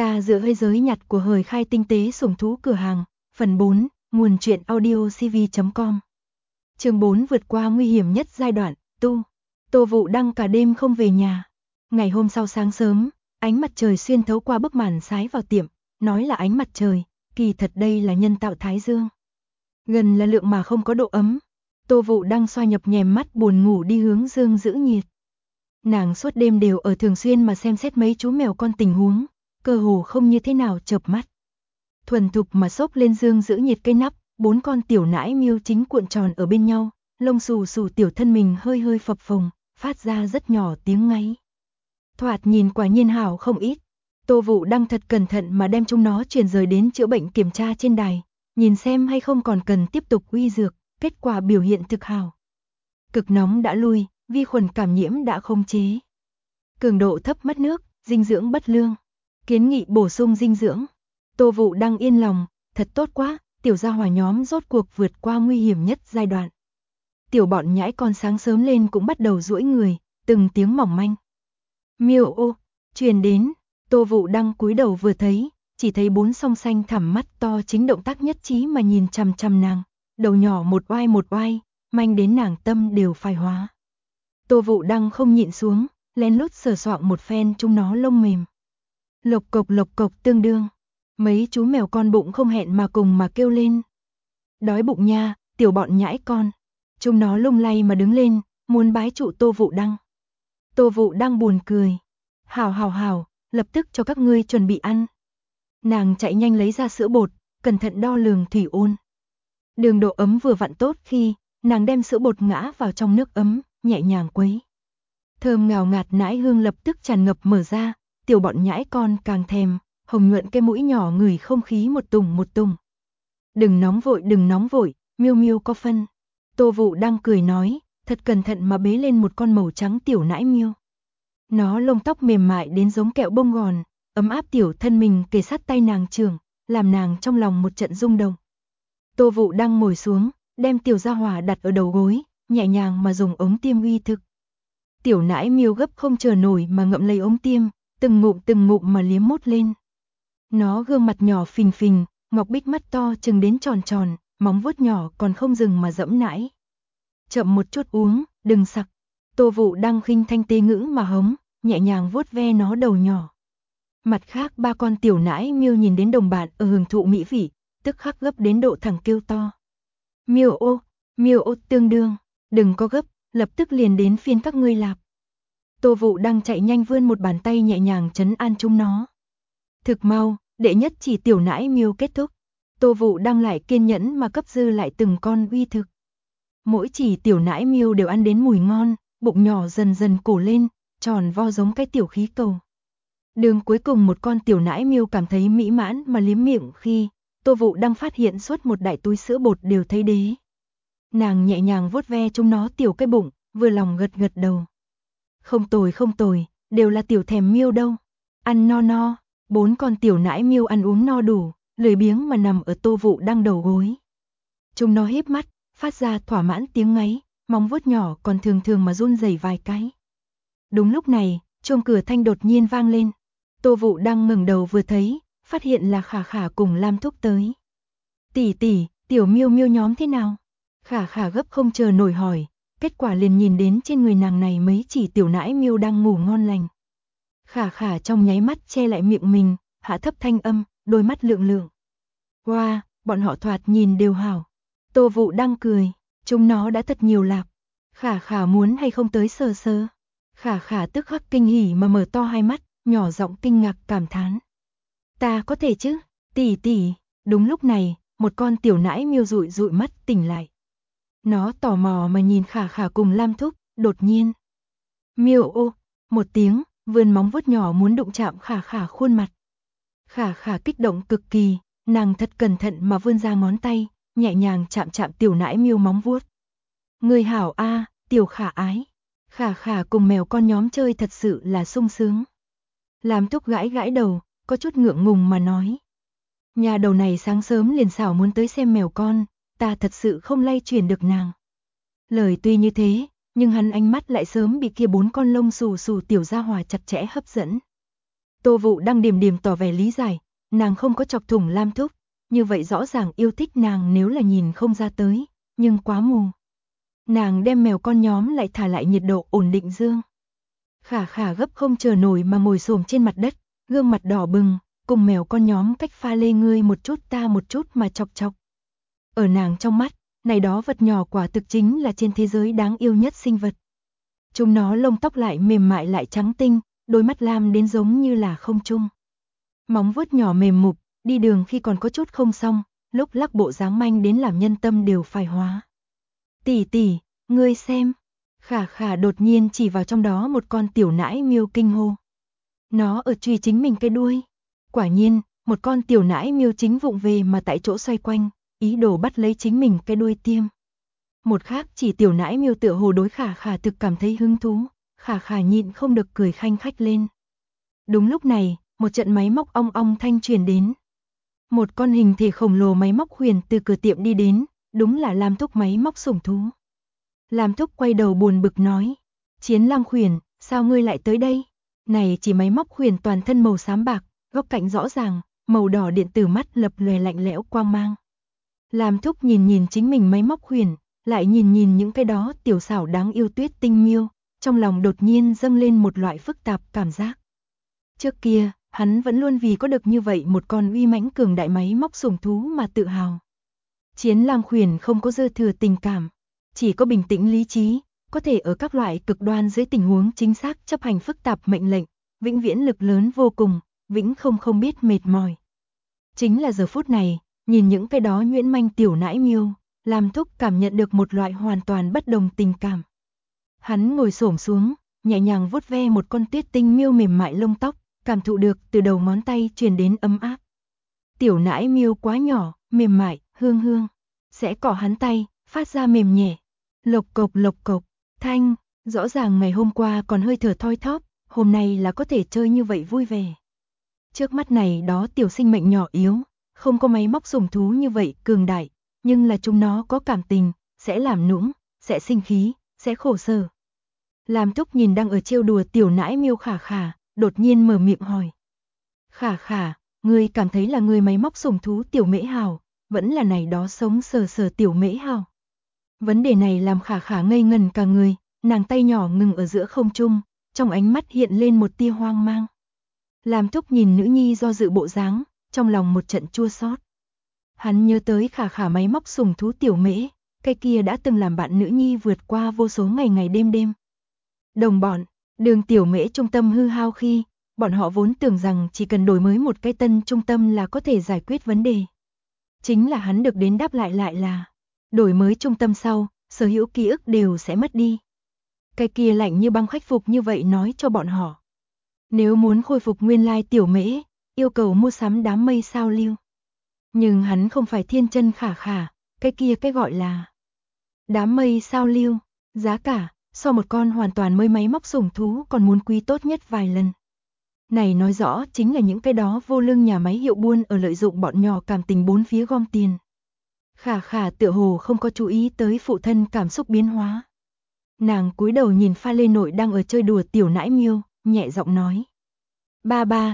Ta giữa hơi giới nhặt của hời khai tinh tế sủng thú cửa hàng, phần 4, nguồn truyện audiocv.com. Chương 4 vượt qua nguy hiểm nhất giai đoạn, tu. Tô Vũ Đăng cả đêm không về nhà. Ngày hôm sau sáng sớm, ánh mặt trời xuyên thấu qua bức màn sái vào tiệm, nói là ánh mặt trời, kỳ thật đây là nhân tạo thái dương. Gần là lượng mà không có độ ấm. Tô Vũ Đăng xoa nhập nhèm mắt buồn ngủ đi hướng dương giữ nhiệt. Nàng suốt đêm đều ở thường xuyên mà xem xét mấy chú mèo con tình huống, cơ hồ không như thế nào chợp mắt. Thuần thục mà xốc lên dương giữ nhiệt cây nắp, 4 con tiểu nãi miêu chính cuộn tròn ở bên nhau, lông xù xù tiểu thân mình hơi hơi phập phồng, phát ra rất nhỏ tiếng ngáy. Thoạt nhìn quả nhiên hảo không ít. Tô Vũ Đăng thật cẩn thận mà đem chúng nó chuyển rời đến chữa bệnh kiểm tra trên đài, nhìn xem hay không còn cần tiếp tục uy dược, kết quả biểu hiện thực hảo. Cực nóng đã lui, vi khuẩn cảm nhiễm đã không chế. Cường độ thấp mất nước, dinh dưỡng bất lương. Kiến nghị bổ sung dinh dưỡng. Tô Vũ Đăng yên lòng, thật tốt quá, tiểu gia hỏa nhóm rốt cuộc vượt qua nguy hiểm nhất giai đoạn. Tiểu bọn nhãi con sáng sớm lên cũng bắt đầu duỗi người, từng tiếng mỏng manh. Miêu ô, truyền đến, Tô Vũ Đăng cúi đầu vừa thấy, chỉ thấy 4 song xanh thẳm mắt to chính động tác nhất trí mà nhìn chằm chằm nàng, đầu nhỏ một oai, manh đến nàng tâm đều phai hóa. Tô Vũ Đăng không nhịn xuống, lén lút sờ soạng một phen chúng nó lông mềm. Lộc cộc tương đương, mấy chú mèo con bụng không hẹn mà cùng mà kêu lên. Đói bụng nha, tiểu bọn nhãi con. Chúng nó lung lay mà đứng lên, muốn bái trụ Tô Vũ Đăng. Tô Vũ Đăng buồn cười. Hảo, lập tức cho các ngươi chuẩn bị ăn. Nàng chạy nhanh lấy ra sữa bột, cẩn thận đo lường thủy ôn. Đường độ ấm vừa vặn tốt khi, nàng đem sữa bột ngã vào trong nước ấm, nhẹ nhàng quấy. Thơm ngào ngạt nãi hương lập tức tràn ngập mở ra, tiểu bọn nhãi con càng thèm, hồng nhuận cái mũi nhỏ ngửi không khí một tùng. Đừng nóng vội, miêu miêu có phân. Tô Vũ Đăng cười nói, thật cẩn thận mà bế lên một con màu trắng tiểu nãi miêu. Nó lông tóc mềm mại đến giống kẹo bông gòn, ấm áp tiểu thân mình kề sát tay nàng trưởng, làm nàng trong lòng một trận rung động. Tô Vũ Đăng ngồi xuống, đem tiểu gia hỏa đặt ở đầu gối, nhẹ nhàng mà dùng ống tiêm uy thực. Tiểu nãi miêu gấp không chờ nổi mà ngậm lấy ống tiêm, từng ngụm mà liếm mút lên. Nó gương mặt nhỏ phình phình, ngọc bích mắt to chừng đến tròn, móng vuốt nhỏ còn không dừng mà dẫm nãi. Chậm một chút uống, đừng sặc. Tô Vũ Đăng khinh thanh tê ngữ mà hống, nhẹ nhàng vuốt ve nó đầu nhỏ. Mặt khác 3 con tiểu nãi miêu nhìn đến đồng bạn ở hưởng thụ mỹ vị, tức khắc gấp đến độ thẳng kêu to. Miêu ô tương đương, đừng có gấp, lập tức liền đến phiên các ngươi lạp. Tô Vũ Đăng chạy nhanh vươn một bàn tay nhẹ nhàng trấn an chúng nó. Thực mau, đệ nhất chỉ tiểu nãi miêu kết thúc. Tô Vũ Đăng lại kiên nhẫn mà cấp dư lại từng con uy thực. Mỗi chỉ tiểu nãi miêu đều ăn đến mùi ngon, bụng nhỏ dần dần cổ lên, tròn vo giống cái tiểu khí cầu. Đường cuối cùng một con tiểu nãi miêu cảm thấy mỹ mãn mà liếm miệng khi Tô Vũ Đăng phát hiện suốt một đại túi sữa bột đều thấy đế. Nàng nhẹ nhàng vuốt ve chúng nó tiểu cái bụng, vừa lòng gật đầu. Không tồi, đều là tiểu thèm miêu đâu. Ăn no. 4 con tiểu nãi miêu ăn uống no đủ, lười biếng mà nằm ở Tô Vũ Đăng đầu gối. Chúng nó híp mắt, phát ra thỏa mãn tiếng ngáy, móng vuốt nhỏ còn thường mà run rẩy vài cái. Đúng lúc này, chuông cửa thanh đột nhiên vang lên. Tô Vũ Đăng ngẩng đầu vừa thấy, phát hiện là Khả Khả cùng Lam Thúc tới. Tỷ, tiểu miêu miêu nhóm thế nào? Khả Khả gấp không chờ nổi hỏi, kết quả liền nhìn đến trên người nàng này mấy chỉ tiểu nãi miêu đang ngủ ngon lành. Khả Khả trong nháy mắt che lại miệng mình, hạ thấp thanh âm, đôi mắt lượng. Wow, bọn họ thoạt nhìn đều hảo. Tô Vũ Đăng cười, chúng nó đã thật nhiều lạp. Khả Khả muốn hay không tới sờ. Khả Khả tức khắc kinh hỉ mà mở to hai mắt, nhỏ giọng kinh ngạc cảm thán. Ta có thể chứ, tỷ. Đúng lúc này, một con tiểu nãi miêu dụi mắt tỉnh lại. Nó tò mò mà nhìn Khả Khả cùng Lam Thúc, đột nhiên. Miêu ô, một tiếng, vươn móng vuốt nhỏ muốn đụng chạm Khả Khả khuôn mặt. Khả Khả kích động cực kỳ, nàng thật cẩn thận mà vươn ra ngón tay, nhẹ nhàng chạm tiểu nãi miêu móng vuốt. Người hảo a, tiểu Khả ái. Khả Khả cùng mèo con nhóm chơi thật sự là sung sướng. Lam Thúc gãi đầu, có chút ngượng ngùng mà nói. Nhà đầu này sáng sớm liền xảo muốn tới xem mèo con, ta thật sự không lay chuyển được nàng. Lời tuy như thế, nhưng hắn ánh mắt lại sớm bị kia 4 con lông xù tiểu gia hỏa chặt chẽ hấp dẫn. Tô Vũ đang điềm điềm tỏ vẻ lý giải, nàng không có chọc thủng Lam Thúc, như vậy rõ ràng yêu thích nàng nếu là nhìn không ra tới, nhưng quá mù. Nàng đem mèo con nhóm lại thả lại nhiệt độ ổn định dương. Khả Khả gấp không chờ nổi mà ngồi xổm trên mặt đất, gương mặt đỏ bừng, cùng mèo con nhóm cách pha lê ngươi một chút ta một chút mà chọc chọc. Ở nàng trong mắt, này đó vật nhỏ quả thực chính là trên thế giới đáng yêu nhất sinh vật. Chúng nó lông tóc lại mềm mại lại trắng tinh, đôi mắt lam đến giống như là không trung. Móng vuốt nhỏ mềm mục, đi đường khi còn có chút không xong, lúc lắc bộ dáng manh đến làm nhân tâm đều phải hóa. Tỷ tỷ, ngươi xem. Khả Khả đột nhiên chỉ vào trong đó một con tiểu nãi miêu kinh hô. Nó ở truy chính mình cái đuôi. Quả nhiên, một con tiểu nãi miêu chính vụng về mà tại chỗ xoay quanh, ý đồ bắt lấy chính mình cái đuôi tiêm. Một khác chỉ tiểu nãi miêu tựa hồ đối Khả Khả thực cảm thấy hứng thú, Khả Khả nhịn không được cười khanh khách lên. Đúng lúc này, một trận máy móc ong ong thanh truyền đến. Một con hình thể khổng lồ máy móc huyền từ cửa tiệm đi đến, đúng là Lam Thúc máy móc sủng thú. Lam Thúc quay đầu buồn bực nói, Chiến Lang Khuyển, sao ngươi lại tới đây? Này chỉ máy móc huyền toàn thân màu xám bạc, góc cạnh rõ ràng, màu đỏ điện tử mắt lập lòe lạnh lẽo quang mang. Lam Thúc nhìn nhìn chính mình máy móc huyền, lại nhìn nhìn những cái đó tiểu xảo đáng yêu Tuyết Tinh miêu, trong lòng đột nhiên dâng lên một loại phức tạp cảm giác. Trước kia, hắn vẫn luôn vì có được như vậy một con uy mãnh cường đại máy móc sủng thú mà tự hào. Chiến Lang Khuyển không có dư thừa tình cảm, chỉ có bình tĩnh lý trí, có thể ở các loại cực đoan dưới tình huống chính xác chấp hành phức tạp mệnh lệnh, vĩnh viễn lực lớn vô cùng, vĩnh không biết mệt mỏi. Chính là giờ phút này, nhìn những cái đó nhuyễn manh tiểu nãi miêu, Lam Thúc cảm nhận được một loại hoàn toàn bất đồng tình cảm. Hắn ngồi xổm xuống, nhẹ nhàng vuốt ve một con Tuyết Tinh miêu mềm mại lông tóc, cảm thụ được từ đầu ngón tay truyền đến ấm áp. Tiểu nãi miêu quá nhỏ, mềm mại, hương hương, sẽ cọ hắn tay, phát ra mềm nhẹ. Lộc cộc, thanh, rõ ràng ngày hôm qua còn hơi thở thoi thóp, hôm nay là có thể chơi như vậy vui vẻ. Trước mắt này đó tiểu sinh mệnh nhỏ yếu, không có máy móc sủng thú như vậy cường đại, nhưng là chúng nó có cảm tình, sẽ làm nũng, sẽ sinh khí, sẽ khổ sở. Lam Thúc nhìn đang ở trêu đùa tiểu nãi miêu Khả Khả, đột nhiên mở miệng hỏi. Khả Khả, ngươi cảm thấy là ngươi máy móc sủng thú tiểu mễ hào, vẫn là này đó sống sờ tiểu mễ hào? Vấn đề này làm Khả Khả ngây ngần cả người, nàng tay nhỏ ngừng ở giữa không trung, trong ánh mắt hiện lên một tia hoang mang. Lam Thúc nhìn nữ nhi do dự bộ dáng, trong lòng một trận chua xót. Hắn nhớ tới Khả Khả máy móc sủng thú tiểu mễ, cái kia đã từng làm bạn nữ nhi vượt qua vô số ngày đêm. Đồng bọn, đường tiểu mễ trung tâm hư hao khi, bọn họ vốn tưởng rằng chỉ cần đổi mới một cái tân trung tâm là có thể giải quyết vấn đề. Chính là hắn được đến đáp lại là, đổi mới trung tâm sau, sở hữu ký ức đều sẽ mất đi. Cái kia lạnh như băng khắc phục như vậy nói cho bọn họ. Nếu muốn khôi phục nguyên lai tiểu mễ, yêu cầu mua sắm đám mây sao lưu. Nhưng hắn không phải thiên chân Khả Khả, cái kia cái gọi là đám mây sao lưu, giá cả, so một con hoàn toàn mới máy móc sủng thú còn muốn quý tốt nhất vài lần. Này nói rõ chính là những cái đó vô lương nhà máy hiệu buôn ở lợi dụng bọn nhỏ cảm tình bốn phía gom tiền. Khả Khả tựa hồ không có chú ý tới phụ thân cảm xúc biến hóa. Nàng cúi đầu nhìn pha lê nội đang ở chơi đùa tiểu nãi miêu, nhẹ giọng nói. Ba,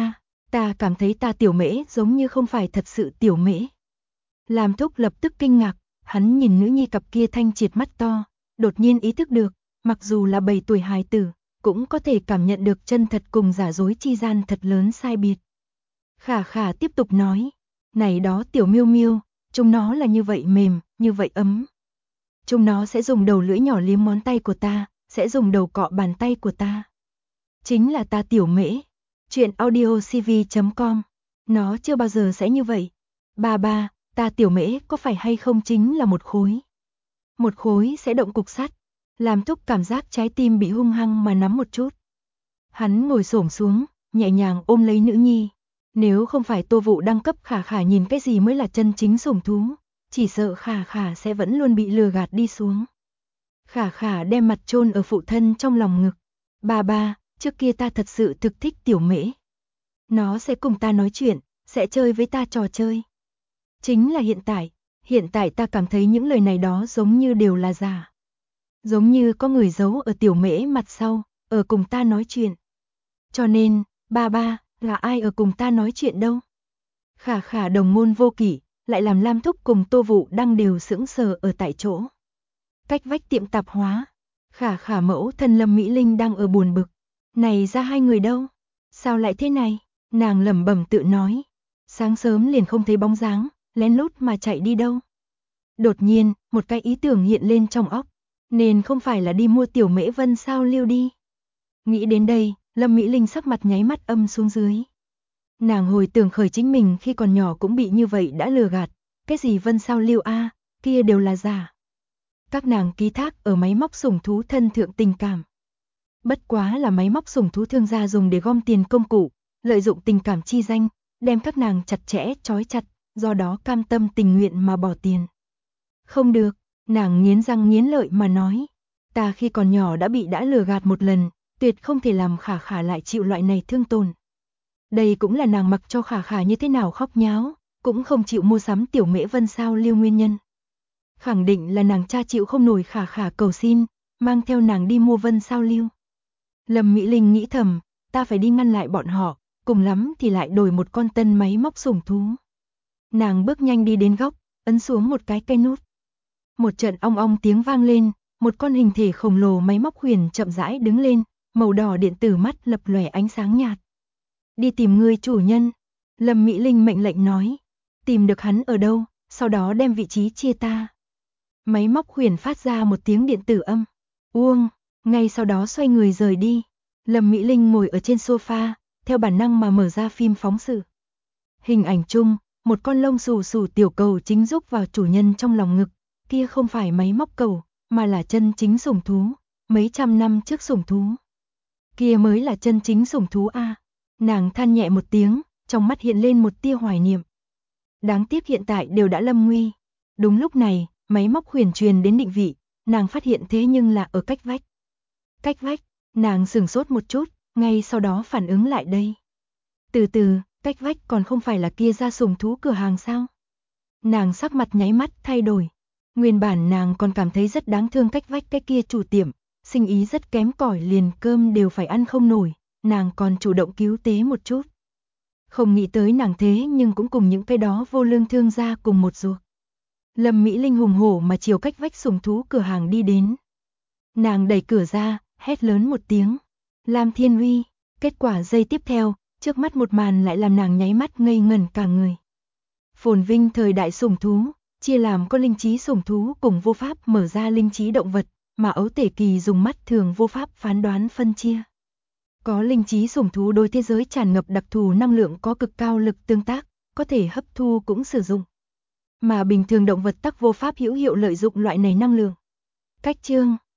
ta cảm thấy ta tiểu mễ giống như không phải thật sự tiểu mễ. Lam Thúc lập tức kinh ngạc, hắn nhìn nữ nhi cặp kia thanh triệt mắt to, đột nhiên ý thức được, mặc dù là 7 tuổi hài tử, cũng có thể cảm nhận được chân thật cùng giả dối chi gian thật lớn sai biệt. Khả Khả tiếp tục nói, này đó tiểu miêu miêu, chúng nó là như vậy mềm, như vậy ấm. Chúng nó sẽ dùng đầu lưỡi nhỏ liếm ngón tay của ta, sẽ dùng đầu cọ bàn tay của ta. Chính là ta tiểu mễ. Chuyện audiocv.com. Nó chưa bao giờ sẽ như vậy. Ba, ta tiểu mễ có phải hay không chính là một khối. Một khối sẽ động cục sắt. Làm Thúc cảm giác trái tim bị hung hăng mà nắm một chút. Hắn ngồi xổm xuống, nhẹ nhàng ôm lấy nữ nhi. Nếu không phải Tô Vũ đăng cấp Khả Khả nhìn cái gì mới là chân chính sủng thú, chỉ sợ Khả Khả sẽ vẫn luôn bị lừa gạt đi xuống. Khả Khả đem mặt chôn ở phụ thân trong lòng ngực. Ba, trước kia ta thật sự thực thích tiểu mễ. Nó sẽ cùng ta nói chuyện, sẽ chơi với ta trò chơi. Chính là hiện tại ta cảm thấy những lời này đó giống như đều là giả. Giống như có người giấu ở tiểu mễ mặt sau, ở cùng ta nói chuyện. Cho nên, Ba, là ai ở cùng ta nói chuyện đâu? Khả khả đồng môn vô kỷ, lại làm Lam Thúc cùng Tô Vũ Đăng đều sững sờ ở tại chỗ. Cách vách tiệm tạp hóa, khả khả mẫu thân Lâm Mỹ Linh đang ở buồn bực. Này ra hai người đâu? Sao lại thế này? Nàng lẩm bẩm tự nói. Sáng sớm liền không thấy bóng dáng, lén lút mà chạy đi đâu? Đột nhiên, một cái ý tưởng hiện lên trong óc. Nên không phải là đi mua tiểu mễ vân sao lưu đi. Nghĩ đến đây, Lâm Mỹ Linh sắc mặt nháy mắt âm xuống dưới. Nàng hồi tưởng khởi chính mình khi còn nhỏ cũng bị như vậy đã lừa gạt. Cái gì vân sao lưu a, kia đều là giả. Các nàng ký thác ở máy móc sủng thú thân thượng tình cảm. Bất quá là máy móc sủng thú thương gia dùng để gom tiền công cụ, lợi dụng tình cảm chi danh, đem các nàng chặt chẽ trói chặt, do đó cam tâm tình nguyện mà bỏ tiền. Không được, nàng nghiến răng nghiến lợi mà nói. Ta khi còn nhỏ đã bị lừa gạt một lần, tuyệt không thể làm khả khả lại chịu loại này thương tổn. Đây cũng là nàng mặc cho khả khả như thế nào khóc nháo, cũng không chịu mua sắm tiểu mễ vân sao lưu nguyên nhân. Khẳng định là nàng cha chịu không nổi khả khả cầu xin, mang theo nàng đi mua vân sao lưu. Lâm Mỹ Linh nghĩ thầm, ta phải đi ngăn lại bọn họ, cùng lắm thì lại đổi một con tân máy móc sủng thú. Nàng bước nhanh đi đến góc, ấn xuống một cái cây nút. Một trận ong ong tiếng vang lên, một con hình thể khổng lồ máy móc huyền chậm rãi đứng lên, màu đỏ điện tử mắt lập lòe ánh sáng nhạt. Đi tìm người chủ nhân, Lâm Mỹ Linh mệnh lệnh nói. Tìm được hắn ở đâu, sau đó đem vị trí chia ta. Máy móc huyền phát ra một tiếng điện tử âm. Uông, ngay sau đó xoay người rời đi. Lâm Mỹ Linh ngồi ở trên sofa, theo bản năng mà mở ra phim phóng sự. Hình ảnh chung, một con lông xù xù tiểu cầu chính rúc vào chủ nhân trong lòng ngực. Kia không phải máy móc cầu, mà là chân chính sủng thú, mấy trăm năm trước sủng thú. Kia mới là chân chính sủng thú a. Nàng than nhẹ một tiếng, trong mắt hiện lên một tia hoài niệm. Đáng tiếc hiện tại đều đã lâm nguy. Đúng lúc này, máy móc huyền truyền đến định vị, nàng phát hiện thế nhưng là ở cách vách. Cách vách, nàng sửng sốt một chút, ngay sau đó phản ứng lại đây. Từ từ, cách vách còn không phải là kia ra sủng thú cửa hàng sao? Nàng sắc mặt nháy mắt thay đổi. Nguyên bản nàng còn cảm thấy rất đáng thương cách vách cái kia chủ tiệm, sinh ý rất kém cỏi liền cơm đều phải ăn không nổi, nàng còn chủ động cứu tế một chút. Không nghĩ tới nàng thế nhưng cũng cùng những cái đó vô lương thương gia cùng một ruột. Lâm Mỹ Linh hùng hổ mà chiều cách vách sủng thú cửa hàng đi đến. Nàng đẩy cửa ra, hét lớn một tiếng. Lam Thiên Huy, kết quả giây tiếp theo, trước mắt một màn lại làm nàng nháy mắt ngây ngẩn cả người. Phồn vinh thời đại sủng thú, chia làm có linh trí sủng thú cùng vô pháp mở ra linh trí động vật, mà ấu tể kỳ dùng mắt thường vô pháp phán đoán phân chia. Có linh trí sủng thú đối thế giới tràn ngập đặc thù năng lượng có cực cao lực tương tác, có thể hấp thu cũng sử dụng. Mà bình thường động vật tắc vô pháp hữu hiệu lợi dụng loại này năng lượng. Cách chương